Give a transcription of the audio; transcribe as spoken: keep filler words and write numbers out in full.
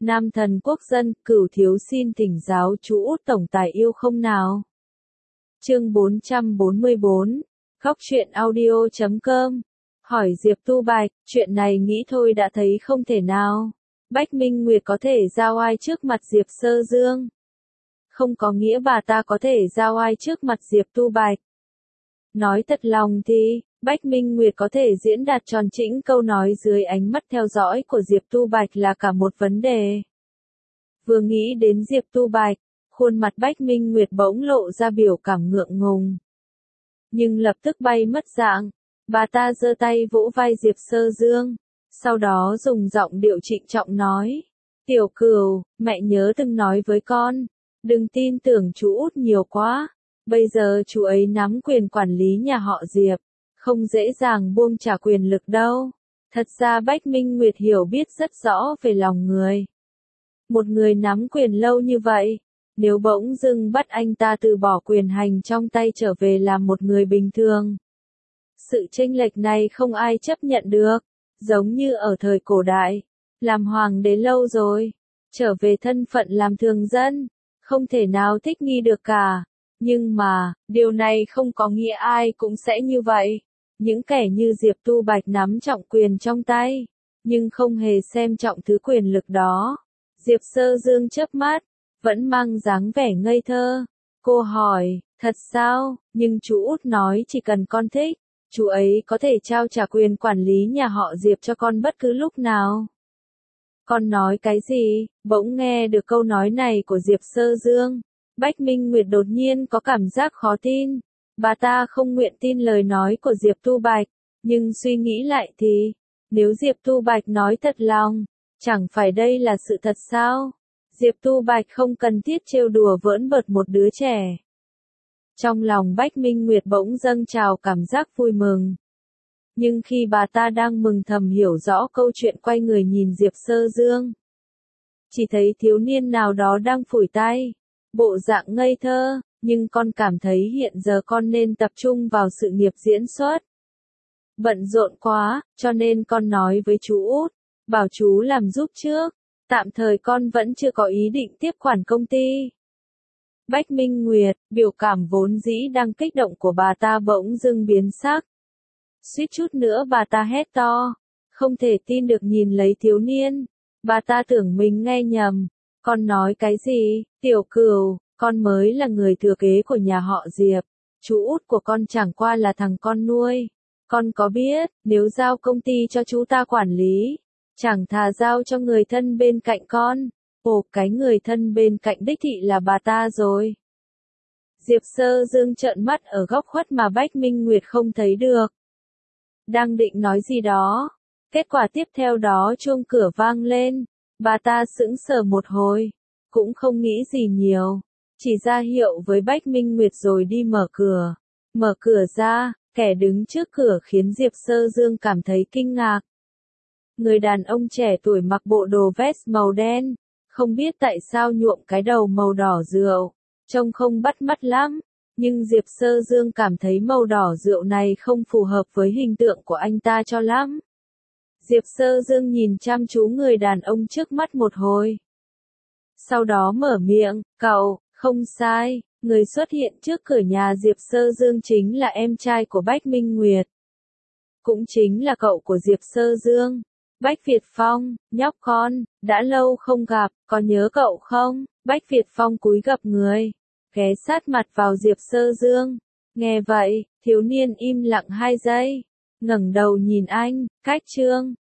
Nam thần quốc dân, Cửu thiếu xin thỉnh giáo chú Út tổng tài yêu không nào. Chương bốn trăm bốn mươi bốn, Góc truyện audio chấm com. Hỏi Diệp Tu Bạch, chuyện này nghĩ thôi đã thấy không thể nào. Bách Minh Nguyệt có thể giao ai trước mặt Diệp Sơ Dương. Không có nghĩa bà ta có thể giao ai trước mặt Diệp Tu Bạch. Nói thật lòng thì, Bách Minh Nguyệt có thể diễn đạt tròn chỉnh câu nói dưới ánh mắt theo dõi của Diệp Tu Bạch là cả một vấn đề. Vừa nghĩ đến Diệp Tu Bạch, khuôn mặt Bách Minh Nguyệt bỗng lộ ra biểu cảm ngượng ngùng. Nhưng lập tức bay mất dạng, bà ta giơ tay vỗ vai Diệp Sơ Dương, sau đó dùng giọng điệu trịnh trọng nói. Tiểu Cửu, mẹ nhớ từng nói với con, đừng tin tưởng chú Út nhiều quá, bây giờ chú ấy nắm quyền quản lý nhà họ Diệp, không dễ dàng buông trả quyền lực đâu. Thật ra Bách Minh Nguyệt hiểu biết rất rõ về lòng người. Một người nắm quyền lâu như vậy, nếu bỗng dưng bắt anh ta từ bỏ quyền hành trong tay trở về làm một người bình thường. Sự chênh lệch này không ai chấp nhận được, giống như ở thời cổ đại, làm hoàng đế lâu rồi, trở về thân phận làm thường dân, không thể nào thích nghi được cả. Nhưng mà, điều này không có nghĩa ai cũng sẽ như vậy. Những kẻ như Diệp Tu Bạch nắm trọng quyền trong tay, nhưng không hề xem trọng thứ quyền lực đó. Diệp Sơ Dương chớp mắt, vẫn mang dáng vẻ ngây thơ. Cô hỏi, thật sao? Nhưng chú Út nói chỉ cần con thích, chú ấy có thể trao trả quyền quản lý nhà họ Diệp cho con bất cứ lúc nào. Con nói cái gì? Bỗng nghe được câu nói này của Diệp Sơ Dương, Bách Minh Nguyệt đột nhiên có cảm giác khó tin. Bà ta không nguyện tin lời nói của Diệp Tu Bạch, nhưng suy nghĩ lại thì, nếu Diệp Tu Bạch nói thật lòng, chẳng phải đây là sự thật sao? Diệp Tu Bạch không cần thiết trêu đùa vỡn bợt một đứa trẻ. Trong lòng Bách Minh Nguyệt bỗng dâng trào cảm giác vui mừng. Nhưng khi bà ta đang mừng thầm hiểu rõ câu chuyện, quay người nhìn Diệp Sơ Dương, chỉ thấy thiếu niên nào đó đang phủi tay, bộ dạng ngây thơ, nhưng con cảm thấy hiện giờ con nên tập trung vào sự nghiệp diễn xuất. Bận rộn quá, cho nên con nói với chú Út, bảo chú làm giúp trước, tạm thời con vẫn chưa có ý định tiếp quản công ty. Bách Minh Nguyệt, biểu cảm vốn dĩ đang kích động của bà ta bỗng dưng biến sắc. Suýt chút nữa bà ta hét to, không thể tin được nhìn lấy thiếu niên. Bà ta tưởng mình nghe nhầm. Con nói cái gì? Tiểu Cửu, con mới là người thừa kế của nhà họ Diệp. Chú Út của con chẳng qua là thằng con nuôi. Con có biết, nếu giao công ty cho chú ta quản lý, chẳng thà giao cho người thân bên cạnh con. Ồ, cái người thân bên cạnh đích thị là bà ta rồi. Diệp Sơ Dương trợn mắt ở góc khuất mà Bách Minh Nguyệt không thấy được. Đang định nói gì đó, kết quả tiếp theo đó chuông cửa vang lên. Bà ta sững sờ một hồi, cũng không nghĩ gì nhiều, chỉ ra hiệu với Bách Minh Nguyệt rồi đi mở cửa. Mở cửa ra, kẻ đứng trước cửa khiến Diệp Sơ Dương cảm thấy kinh ngạc. Người đàn ông trẻ tuổi mặc bộ đồ vest màu đen, không biết tại sao nhuộm cái đầu màu đỏ rượu, trông không bắt mắt lắm, nhưng Diệp Sơ Dương cảm thấy màu đỏ rượu này không phù hợp với hình tượng của anh ta cho lắm. Diệp Sơ Dương nhìn chăm chú người đàn ông trước mắt một hồi. Sau đó mở miệng, cậu, không sai, người xuất hiện trước cửa nhà Diệp Sơ Dương chính là em trai của Bách Minh Nguyệt. Cũng chính là cậu của Diệp Sơ Dương, Bách Việt Phong, nhóc con, đã lâu không gặp, có nhớ cậu không? Bách Việt Phong cúi gập người, ghé sát mặt vào Diệp Sơ Dương. Nghe vậy, thiếu niên im lặng hai giây, ngẩng đầu nhìn anh, cách trương,